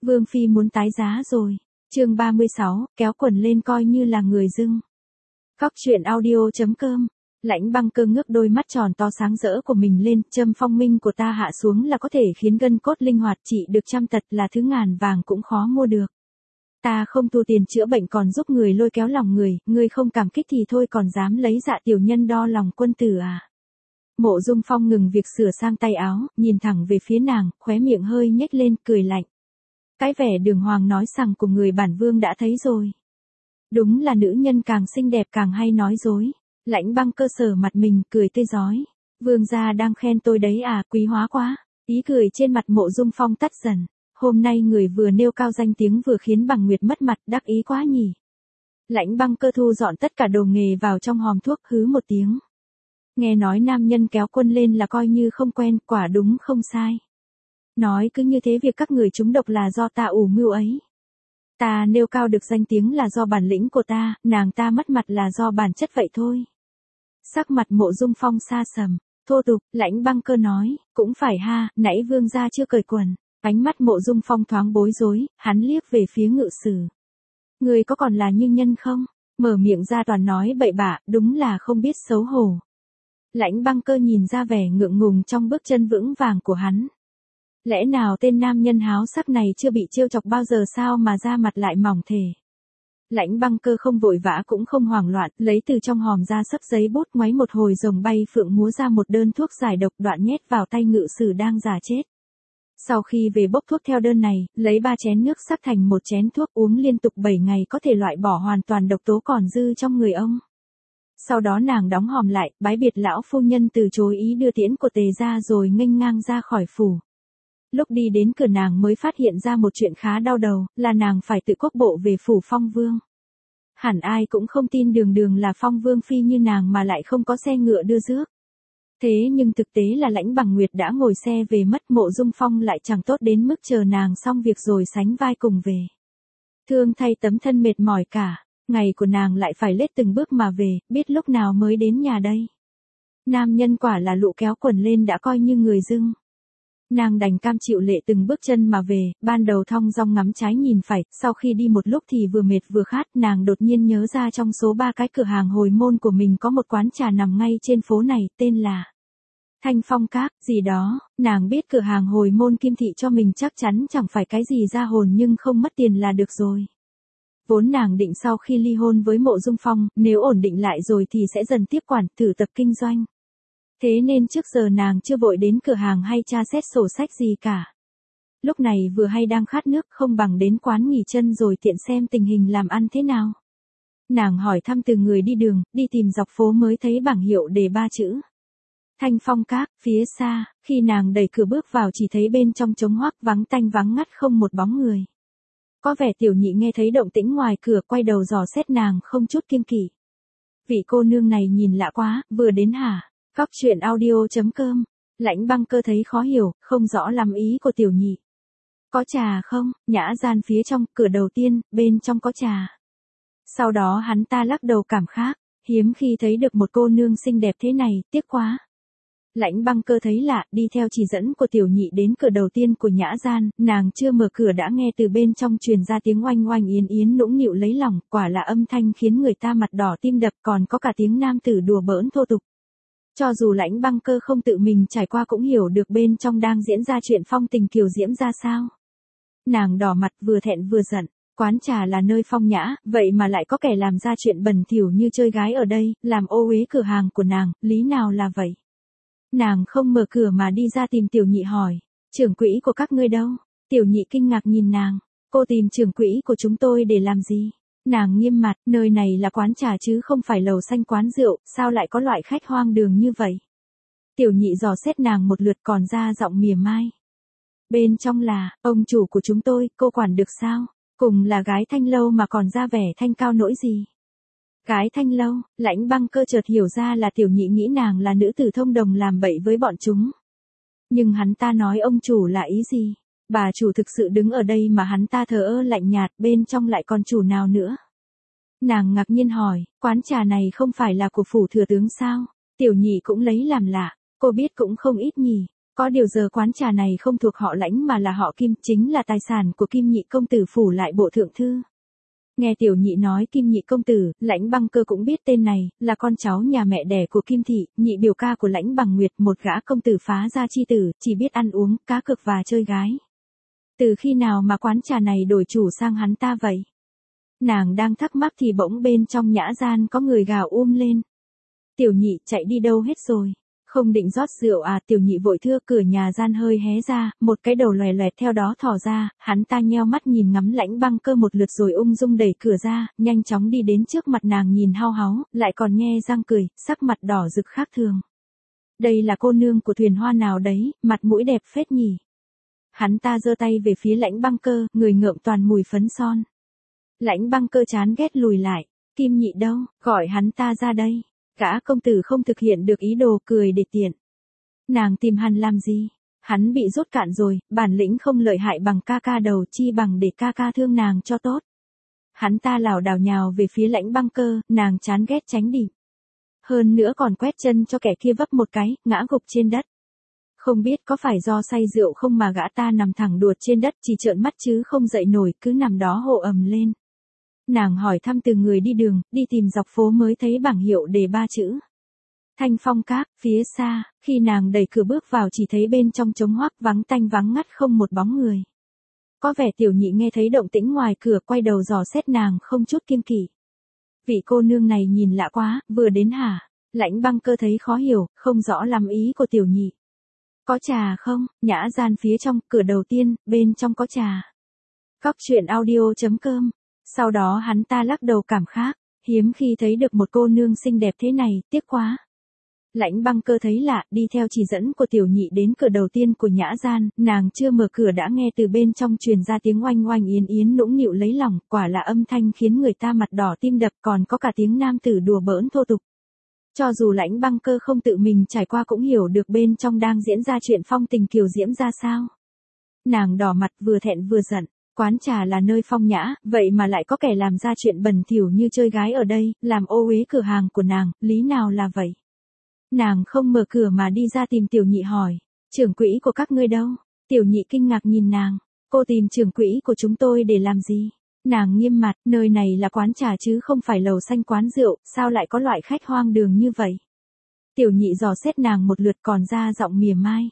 Vương Phi muốn tái giá rồi. Chương 36, kéo quần lên coi như là người dưng. Góc truyện audio.com. Lãnh Băng Cơ ngước đôi mắt tròn to sáng rỡ của mình lên, châm phong minh của ta hạ xuống là có thể khiến gân cốt linh hoạt, trị được trăm tật là thứ ngàn vàng cũng khó mua được. Ta không tu tiền chữa bệnh còn giúp người lôi kéo lòng người, ngươi không cảm kích thì thôi còn dám lấy dạ tiểu nhân đo lòng quân tử à. Mộ Dung Phong ngừng việc sửa sang tay áo, nhìn thẳng về phía nàng, khóe miệng hơi nhếch lên, cười lạnh. Cái vẻ đường hoàng nói rằng của người bản vương đã thấy rồi. Đúng là nữ nhân càng xinh đẹp càng hay nói dối. Lãnh Băng Cơ sờ mặt mình, cười tươi rói. Vương gia đang khen tôi đấy à, quý hóa quá. Ý cười trên mặt Mộ Dung Phong tắt dần. Hôm nay người vừa nêu cao danh tiếng vừa khiến Bằng Nguyệt mất mặt, đắc ý quá nhỉ. Lãnh Băng Cơ thu dọn tất cả đồ nghề vào trong hòm thuốc, hứ một tiếng. Nghe nói nam nhân kéo quân lên là coi như không quen, quả đúng không sai. Nói cứ như thế việc các người trúng độc là do ta ủ mưu ấy. Ta nêu cao được danh tiếng là do bản lĩnh của ta, nàng ta mất mặt là do bản chất vậy thôi. Sắc mặt Mộ Dung Phong xa sầm, thô tục, Lãnh Băng Cơ nói, cũng phải ha, nãy vương gia chưa cởi quần. Ánh mắt Mộ Dung Phong thoáng bối rối, hắn liếc về phía Ngự Sử. Người có còn là như nhân không? Mở miệng ra toàn nói bậy bạ, đúng là không biết xấu hổ. Lãnh Băng Cơ nhìn ra vẻ ngượng ngùng trong bước chân vững vàng của hắn. Lẽ nào tên nam nhân háo sắc này chưa bị trêu chọc bao giờ sao mà da mặt lại mỏng thề. Lãnh Băng Cơ không vội vã cũng không hoảng loạn, lấy từ trong hòm ra sấp giấy bút ngoáy một hồi rồng bay phượng múa ra một đơn thuốc giải độc đoạn nhét vào tay Ngự Sử đang giả chết. Sau khi về bốc thuốc theo đơn này, lấy 3 chén nước sắc thành một chén thuốc uống liên tục 7 ngày có thể loại bỏ hoàn toàn độc tố còn dư trong người ông. Sau đó nàng đóng hòm lại, bái biệt lão phu nhân từ chối ý đưa tiễn của Tề gia rồi nghênh ngang ra khỏi phủ. Lúc đi đến cửa nàng mới phát hiện ra một chuyện khá đau đầu, là nàng phải tự quốc bộ về phủ Phong Vương. Hẳn ai cũng không tin đường đường là Phong Vương phi như nàng mà lại không có xe ngựa đưa rước. Thế nhưng thực tế là Lãnh Bằng Nguyệt đã ngồi xe về mất, Mộ Dung Phong lại chẳng tốt đến mức chờ nàng xong việc rồi sánh vai cùng về. Thương thay tấm thân mệt mỏi cả, ngày của nàng lại phải lết từng bước mà về, biết lúc nào mới đến nhà đây. Nam nhân quả là lụ kéo quần lên đã coi như người dưng. Nàng đành cam chịu lệ từng bước chân mà về, ban đầu thong dong ngắm trái nhìn phải, sau khi đi một lúc thì vừa mệt vừa khát, nàng đột nhiên nhớ ra trong số 3 cái cửa hàng hồi môn của mình có một quán trà nằm ngay trên phố này, tên là Thanh Phong Các, gì đó, nàng biết cửa hàng hồi môn Kim Thị cho mình chắc chắn chẳng phải cái gì ra hồn nhưng không mất tiền là được rồi. Vốn nàng định sau khi ly hôn với Mộ Dung Phong, nếu ổn định lại rồi thì sẽ dần tiếp quản, thử tập kinh doanh. Thế nên trước giờ nàng chưa vội đến cửa hàng hay tra xét sổ sách gì cả. Lúc này vừa hay đang khát nước không bằng đến quán nghỉ chân rồi tiện xem tình hình làm ăn thế nào. Nàng hỏi thăm từ người đi đường, đi tìm dọc phố mới thấy bảng hiệu đề 3 chữ. Thanh Phong Các, phía xa, khi nàng đẩy cửa bước vào chỉ thấy bên trong trống hoác vắng tanh vắng ngắt không một bóng người. Có vẻ Tiểu Nhị nghe thấy động tĩnh ngoài cửa quay đầu dò xét nàng không chút kiêng kỵ. Vị cô nương này nhìn lạ quá, vừa đến hả? Góc truyện audio.com. Lãnh Băng Cơ thấy khó hiểu, không rõ lắm ý của Tiểu Nhị. Có trà không? Nhã gian phía trong, cửa đầu tiên, bên trong có trà. Sau đó hắn ta lắc đầu cảm khái, hiếm khi thấy được một cô nương xinh đẹp thế này, tiếc quá. Lãnh Băng Cơ thấy lạ, đi theo chỉ dẫn của Tiểu Nhị đến cửa đầu tiên của nhã gian, nàng chưa mở cửa đã nghe từ bên trong truyền ra tiếng oanh oanh yến yến nũng nịu lấy lòng, quả là âm thanh khiến người ta mặt đỏ tim đập, còn có cả tiếng nam tử đùa bỡn thô tục. Cho dù Lãnh Băng Cơ không tự mình trải qua cũng hiểu được bên trong đang diễn ra chuyện phong tình kiều diễm ra sao. Nàng đỏ mặt vừa thẹn vừa giận, quán trà là nơi phong nhã, vậy mà lại có kẻ làm ra chuyện bẩn thỉu như chơi gái ở đây, làm ô uế cửa hàng của nàng, lý nào là vậy? Nàng không mở cửa mà đi ra tìm Tiểu Nhị hỏi, trưởng quỹ của các ngươi đâu? Tiểu Nhị kinh ngạc nhìn nàng, cô tìm trưởng quỹ của chúng tôi để làm gì? Nàng nghiêm mặt, nơi này là quán trà chứ không phải lầu xanh quán rượu, sao lại có loại khách hoang đường như vậy? Tiểu Nhị dò xét nàng một lượt còn ra giọng mỉa mai. Bên trong là, ông chủ của chúng tôi, cô quản được sao? Cùng là gái Thanh Lâu mà còn ra vẻ thanh cao nỗi gì? Gái Thanh Lâu, Lãnh Băng Cơ chợt hiểu ra là Tiểu Nhị nghĩ nàng là nữ tử thông đồng làm bậy với bọn chúng. Nhưng hắn ta nói ông chủ là ý gì? Bà chủ thực sự đứng ở đây mà hắn ta thờ ơ lạnh nhạt, bên trong lại còn chủ nào nữa? Nàng ngạc nhiên hỏi, quán trà này không phải là của phủ thừa tướng sao? Tiểu Nhị cũng lấy làm lạ, cô biết cũng không ít nhỉ. Có điều giờ quán trà này không thuộc họ Lãnh mà là họ Kim, chính là tài sản của Kim nhị công tử phủ lại bộ thượng thư. Nghe tiểu nhị nói Kim nhị công tử, Lãnh Băng Cơ cũng biết tên này, là con cháu nhà mẹ đẻ của Kim thị, nhị biểu ca của Lãnh Bằng Nguyệt, một gã công tử phá gia chi tử, chỉ biết ăn uống, cá cược và chơi gái. Từ khi nào mà quán trà này đổi chủ sang hắn ta vậy? Nàng đang thắc mắc thì bỗng bên trong nhã gian có người gào lên. Tiểu nhị chạy đi đâu hết rồi? Không định rót rượu à? Tiểu nhị vội thưa. Cửa nhà gian hơi hé ra, một cái đầu lòe loẹt theo đó thò ra, hắn ta nheo mắt nhìn ngắm Lãnh Băng Cơ một lượt rồi ung dung đẩy cửa ra, nhanh chóng đi đến trước mặt nàng nhìn hao háo, lại còn nhe răng cười, sắc mặt đỏ rực khác thường. Đây là cô nương của thuyền hoa nào đấy, mặt mũi đẹp phết nhỉ? Hắn ta giơ tay về phía Lãnh Băng Cơ, người ngợm toàn mùi phấn son. Lãnh Băng Cơ chán ghét lùi lại. Kim nhị đâu, gọi hắn ta ra đây. Gã công tử không thực hiện được ý đồ, cười để tiện. Nàng tìm hắn làm gì? Hắn bị rốt cạn rồi, bản lĩnh không lợi hại bằng ca ca đầu, chi bằng để ca ca thương nàng cho tốt. Hắn ta lảo đảo nhào về phía Lãnh Băng Cơ, nàng chán ghét tránh đi. Hơn nữa còn quét chân cho kẻ kia vấp một cái, ngã gục trên đất. Không biết có phải do say rượu không mà gã ta nằm thẳng đuột trên đất, chỉ trợn mắt chứ không dậy nổi, cứ nằm đó hô ầm lên. Nàng hỏi thăm từ người đi đường, đi tìm dọc phố mới thấy bảng hiệu đề 3 chữ. Thanh Phong Các. Phía xa, khi nàng đẩy cửa bước vào chỉ thấy bên trong trống hoác, vắng tanh vắng ngắt không một bóng người. Có vẻ tiểu nhị nghe thấy động tĩnh ngoài cửa, quay đầu dò xét nàng không chút kiêng kỵ. Vị cô nương này nhìn lạ quá, vừa đến hả? Lãnh Băng Cơ thấy khó hiểu, không rõ lắm ý của tiểu nhị. Có trà không? Nhã gian phía trong, cửa đầu tiên, bên trong có trà. Cóc truyện audio.com. Sau đó hắn ta lắc đầu cảm khái, hiếm khi thấy được một cô nương xinh đẹp thế này, tiếc quá. Lãnh Băng Cơ thấy lạ, đi theo chỉ dẫn của tiểu nhị đến cửa đầu tiên của nhã gian, nàng chưa mở cửa đã nghe từ bên trong truyền ra tiếng oanh oanh yến yến nũng nịu lấy lòng, quả là âm thanh khiến người ta mặt đỏ tim đập, còn có cả tiếng nam tử đùa bỡn thô tục. Cho dù Lãnh Băng Cơ không tự mình trải qua cũng hiểu được bên trong đang diễn ra chuyện phong tình kiều diễm ra sao. Nàng đỏ mặt vừa thẹn vừa giận. Quán trà là nơi phong nhã, vậy mà lại có kẻ làm ra chuyện bẩn thỉu như chơi gái ở đây, làm ô uế cửa hàng của nàng, lý nào là vậy? Nàng không mở cửa mà đi ra tìm tiểu nhị hỏi, trưởng quỹ của các ngươi đâu? Tiểu nhị kinh ngạc nhìn nàng, cô tìm trưởng quỹ của chúng tôi để làm gì? Nàng nghiêm mặt, nơi này là quán trà chứ không phải lầu xanh quán rượu, sao lại có loại khách hoang đường như vậy? Tiểu nhị dò xét nàng một lượt còn ra giọng mỉa mai.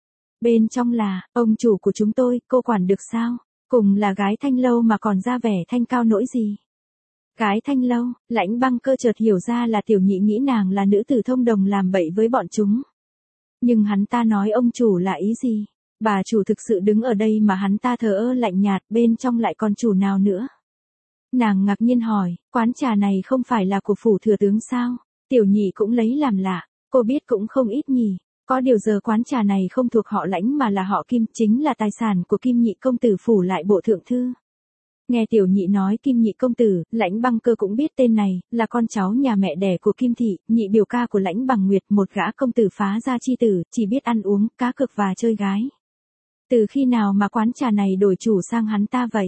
Bên trong là, ông chủ của chúng tôi, cô quản được sao? Cùng là gái Thanh Lâu mà còn ra vẻ thanh cao nỗi gì? Gái Thanh Lâu, Lãnh Băng Cơ chợt hiểu ra là tiểu nhị nghĩ nàng là nữ tử thông đồng làm bậy với bọn chúng. Nhưng hắn ta nói ông chủ là ý gì? Bà chủ thực sự đứng ở đây mà hắn ta thờ ơ lạnh nhạt, bên trong lại còn chủ nào nữa? Nàng ngạc nhiên hỏi, quán trà này không phải là của phủ thừa tướng sao? Tiểu nhị cũng lấy làm lạ, cô biết cũng không ít nhỉ. Có điều giờ quán trà này không thuộc họ Lãnh mà là họ Kim, chính là tài sản của Kim nhị công tử phủ lại bộ thượng thư. Nghe tiểu nhị nói Kim nhị công tử, Lãnh Băng Cơ cũng biết tên này, là con cháu nhà mẹ đẻ của Kim thị, nhị biểu ca của Lãnh Bằng Nguyệt, một gã công tử phá gia chi tử, chỉ biết ăn uống, cá cược và chơi gái. Từ khi nào mà quán trà này đổi chủ sang hắn ta vậy?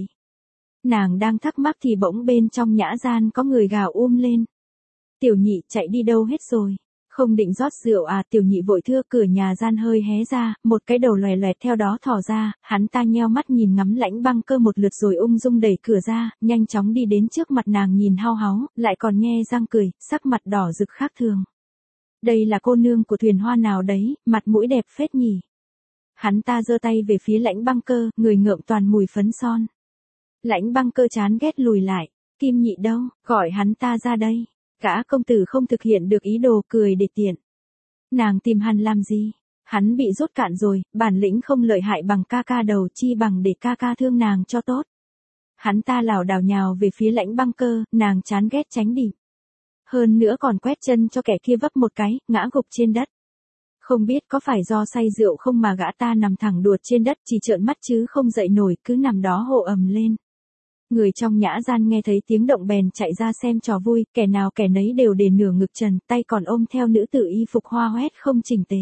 Nàng đang thắc mắc thì bỗng bên trong nhã gian có người gào lên. Tiểu nhị chạy đi đâu hết rồi? Không định rót rượu à? Tiểu nhị vội thưa. Cửa nhà gian hơi hé ra, một cái đầu lòe loẹt theo đó thò ra, hắn ta nheo mắt nhìn ngắm Lãnh Băng Cơ một lượt rồi ung dung đẩy cửa ra, nhanh chóng đi đến trước mặt nàng nhìn hao háo, lại còn nhe răng cười, sắc mặt đỏ rực khác thường. Đây là cô nương của thuyền hoa nào đấy, mặt mũi đẹp phết nhỉ? Hắn ta giơ tay về phía Lãnh Băng Cơ, người ngợm toàn mùi phấn son. Lãnh Băng Cơ chán ghét lùi lại. Kim nhị đâu, gọi hắn ta ra đây. Gã công tử không thực hiện được ý đồ, cười để tiện. Nàng tìm hắn làm gì? Hắn bị rốt cạn rồi, bản lĩnh không lợi hại bằng ca ca đầu, chi bằng để ca ca thương nàng cho tốt. Hắn ta lảo đảo nhào về phía Lãnh Băng Cơ, nàng chán ghét tránh đi. Hơn nữa còn quét chân cho kẻ kia vấp một cái, ngã gục trên đất. Không biết có phải do say rượu không mà gã ta nằm thẳng đuột trên đất, chỉ trợn mắt chứ không dậy nổi, cứ nằm đó hô ầm lên. Người trong nhã gian nghe thấy tiếng động bèn chạy ra xem trò vui, kẻ nào kẻ nấy đều để nửa ngực trần, tay còn ôm theo nữ tử y phục hoa hoét không chỉnh tề.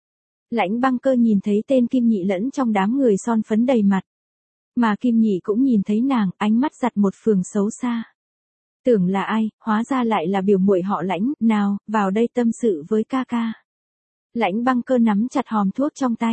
Lãnh Băng Cơ nhìn thấy tên Kim nhị lẫn trong đám người son phấn đầy mặt. Mà Kim nhị cũng nhìn thấy nàng, ánh mắt giặt một phường xấu xa. Tưởng là ai, hóa ra lại là biểu muội họ Lãnh, nào, vào đây tâm sự với ca ca. Lãnh Băng Cơ nắm chặt hòm thuốc trong tay.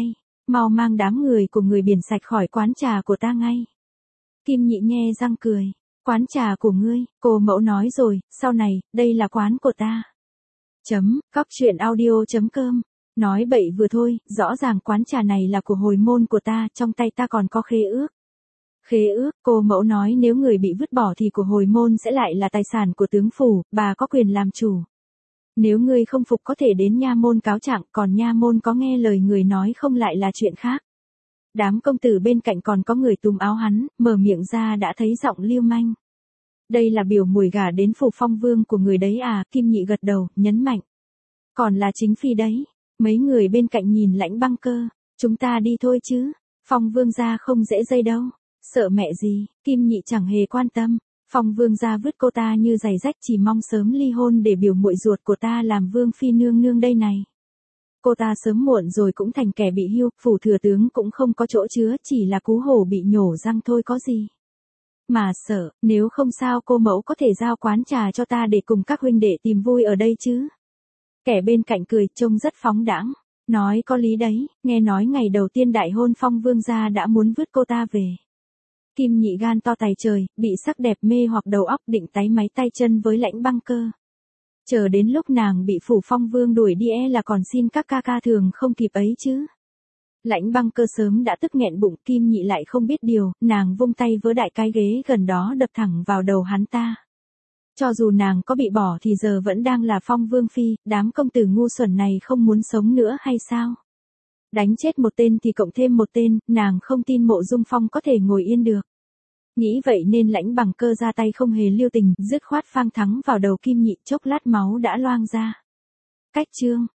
mau mang đám người của người biển sạch khỏi quán trà của ta ngay. Kim Nhị nhe răng cười. Quán trà của ngươi, cô mẫu nói rồi, sau này, đây là quán của ta. Cóc truyện audio.com. Nói bậy vừa thôi, rõ ràng quán trà này là của hồi môn của ta, trong tay ta còn có khế ước. Khế ước, cô mẫu nói nếu người bị vứt bỏ thì của hồi môn sẽ lại là tài sản của tướng phủ, bà có quyền làm chủ. Nếu ngươi không phục có thể đến nha môn cáo trạng, còn nha môn có nghe lời người nói không lại là chuyện khác. Đám công tử bên cạnh còn có người túm áo hắn, mở miệng ra đã thấy giọng lưu manh. Đây là biểu mùi gả đến phủ Phong Vương của người đấy à, Kim Nhị gật đầu, nhấn mạnh. Còn là chính phi đấy. Mấy người bên cạnh nhìn Lãnh Băng Cơ, chúng ta đi thôi chứ, Phong Vương gia không dễ dây đâu. Sợ mẹ gì, Kim Nhị chẳng hề quan tâm. Phong Vương gia vứt cô ta như giày rách, chỉ mong sớm ly hôn để biểu muội ruột của ta làm vương phi nương nương đây này. Cô ta sớm muộn rồi cũng thành kẻ bị hiu, phủ thừa tướng cũng không có chỗ chứa, chỉ là cú hổ bị nhổ răng thôi có gì. Mà sợ, nếu không sao cô mẫu có thể giao quán trà cho ta để cùng các huynh đệ tìm vui ở đây chứ. Kẻ bên cạnh cười trông rất phóng đãng, nói có lý đấy, nghe nói ngày đầu tiên đại hôn Phong Vương gia đã muốn vứt cô ta về. Kim Nhị gan to tày trời, bị sắc đẹp mê hoặc đầu óc, định táy máy tay chân với Lãnh Băng Cơ. Chờ đến lúc nàng bị phủ Phong Vương đuổi đi là còn xin các ca ca thường không kịp ấy chứ. Lãnh Băng Cơ sớm đã tức nghẹn bụng, Kim Nhị lại không biết điều, nàng vung tay vớ đại cái ghế gần đó đập thẳng vào đầu hắn ta. Cho dù nàng có bị bỏ thì giờ vẫn đang là Phong Vương phi, đám công tử ngu xuẩn này không muốn sống nữa hay sao? Đánh chết một tên thì cộng thêm một tên, nàng không tin Mộ Dung Phong có thể ngồi yên được. Nghĩ vậy nên Lãnh Bằng Cơ ra tay không hề lưu tình, dứt khoát phang thắng vào đầu Kim Nhị, chốc lát máu đã loang ra. Cách chương